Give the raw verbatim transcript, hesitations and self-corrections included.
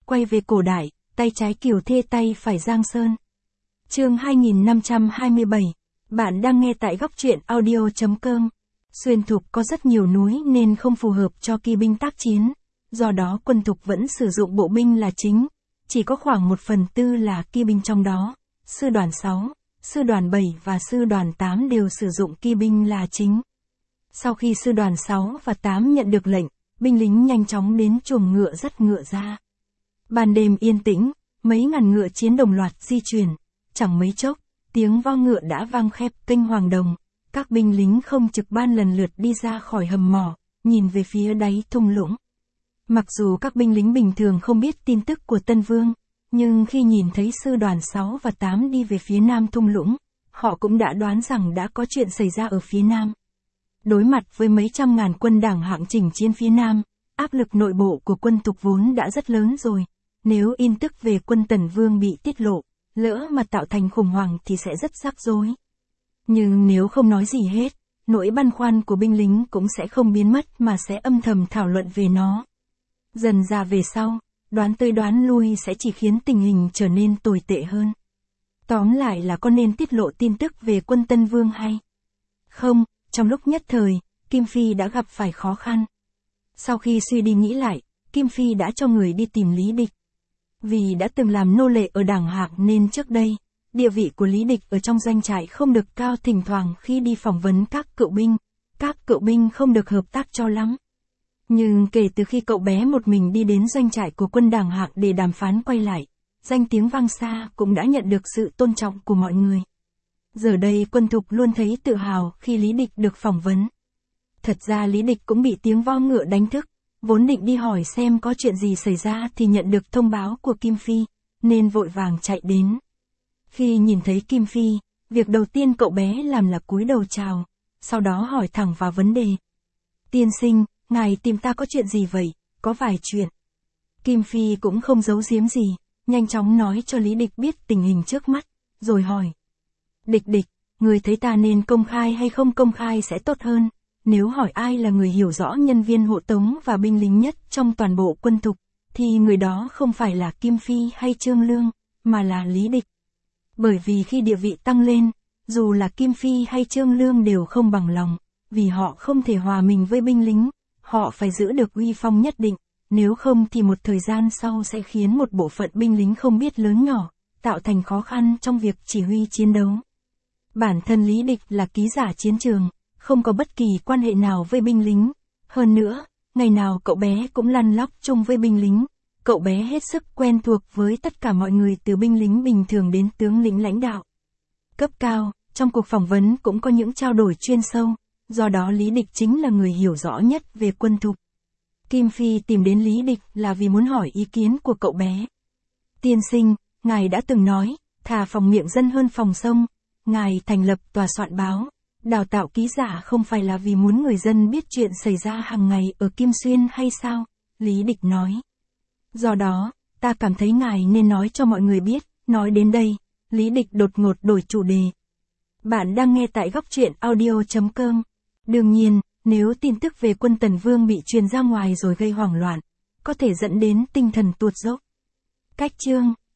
quay về cổ đại, tay trái Kiều Thê tay phải Giang Sơn. Chương hai nghìn năm trăm hai mươi bảy. Bạn đang nghe tại góc truyện audio.com. Xuyên Thục có rất nhiều núi nên không phù hợp cho kỵ binh tác chiến, do đó quân Thục vẫn sử dụng bộ binh là chính, chỉ có khoảng một phần tư là kỵ binh, trong đó, sư đoàn sáu, sư đoàn bảy và sư đoàn tám đều sử dụng kỵ binh là chính. Sau khi sư đoàn sáu và tám nhận được lệnh, binh lính nhanh chóng đến chuồng ngựa dắt ngựa ra. Ban đêm yên tĩnh, mấy ngàn ngựa chiến đồng loạt di chuyển, chẳng mấy chốc, tiếng vo ngựa đã vang khắp kênh Hoàng Đồng. Các binh lính không trực ban lần lượt đi ra khỏi hầm mỏ, nhìn về phía đáy thung lũng. Mặc dù các binh lính bình thường không biết tin tức của Tân Vương, nhưng khi nhìn thấy sư đoàn sáu và tám đi về phía nam thung lũng, họ cũng đã đoán rằng đã có chuyện xảy ra ở phía nam. Đối mặt với mấy trăm ngàn quân Đảng hạng chỉnh chiến phía nam, áp lực nội bộ của quân Thục vốn đã rất lớn rồi. Nếu tin tức về quân Tần Vương bị tiết lộ, lỡ mà tạo thành khủng hoảng thì sẽ rất rắc rối. Nhưng nếu không nói gì hết, nỗi băn khoăn của binh lính cũng sẽ không biến mất mà sẽ âm thầm thảo luận về nó. Dần ra về sau, đoán tới đoán lui sẽ chỉ khiến tình hình trở nên tồi tệ hơn. Tóm lại là có nên tiết lộ tin tức về quân Tân Vương hay không? Trong lúc nhất thời, Kim Phi đã gặp phải khó khăn. Sau khi suy đi nghĩ lại, Kim Phi đã cho người đi tìm Lý Địch. Vì đã từng làm nô lệ ở Đảng Hạc nên trước đây, địa vị của Lý Địch ở trong doanh trại không được cao, thỉnh thoảng khi đi phỏng vấn các cựu binh, các cựu binh không được hợp tác cho lắm. Nhưng kể từ khi cậu bé một mình đi đến doanh trại của quân Đảng Hạc để đàm phán quay lại, danh tiếng vang xa cũng đã nhận được sự tôn trọng của mọi người. Giờ đây quân Thục luôn thấy tự hào khi Lý Địch được phỏng vấn. Thật ra Lý Địch cũng bị tiếng vo ngựa đánh thức, vốn định đi hỏi xem có chuyện gì xảy ra thì nhận được thông báo của Kim Phi, nên vội vàng chạy đến. Khi nhìn thấy Kim Phi, việc đầu tiên cậu bé làm là cúi đầu chào, sau đó hỏi thẳng vào vấn đề. Tiên sinh, ngài tìm ta có chuyện gì vậy? Có vài chuyện. Kim Phi cũng không giấu giếm gì, nhanh chóng nói cho Lý Địch biết tình hình trước mắt, rồi hỏi. Địch Địch, người thấy ta nên công khai hay không công khai sẽ tốt hơn? Nếu hỏi ai là người hiểu rõ nhân viên hộ tống và binh lính nhất trong toàn bộ quân Thục, thì người đó không phải là Kim Phi hay Trương Lương, mà là Lý Địch. Bởi vì khi địa vị tăng lên, dù là Kim Phi hay Trương Lương đều không bằng lòng, vì họ không thể hòa mình với binh lính, họ phải giữ được uy phong nhất định, nếu không thì một thời gian sau sẽ khiến một bộ phận binh lính không biết lớn nhỏ, tạo thành khó khăn trong việc chỉ huy chiến đấu. Bản thân Lý Địch là ký giả chiến trường, không có bất kỳ quan hệ nào với binh lính. Hơn nữa, ngày nào cậu bé cũng lăn lóc chung với binh lính. Cậu bé hết sức quen thuộc với tất cả mọi người từ binh lính bình thường đến tướng lĩnh lãnh đạo cấp cao. Trong cuộc phỏng vấn cũng có những trao đổi chuyên sâu, do đó Lý Địch chính là người hiểu rõ nhất về quân Thục. Kim Phi tìm đến Lý Địch là vì muốn hỏi ý kiến của cậu bé. Tiên sinh, ngài đã từng nói, thà phòng miệng dân hơn phòng sông. Ngài thành lập tòa soạn báo, đào tạo ký giả không phải là vì muốn người dân biết chuyện xảy ra hàng ngày ở Kim Xuyên hay sao? Lý Địch nói. Do đó, ta cảm thấy ngài nên nói cho mọi người biết. Nói đến đây, Lý Địch đột ngột đổi chủ đề. Bạn đang nghe tại góc truyện audio.com. Đương nhiên, nếu tin tức về quân Tần Vương bị truyền ra ngoài rồi gây hoảng loạn, có thể dẫn đến tinh thần tuột dốc. Cách chương,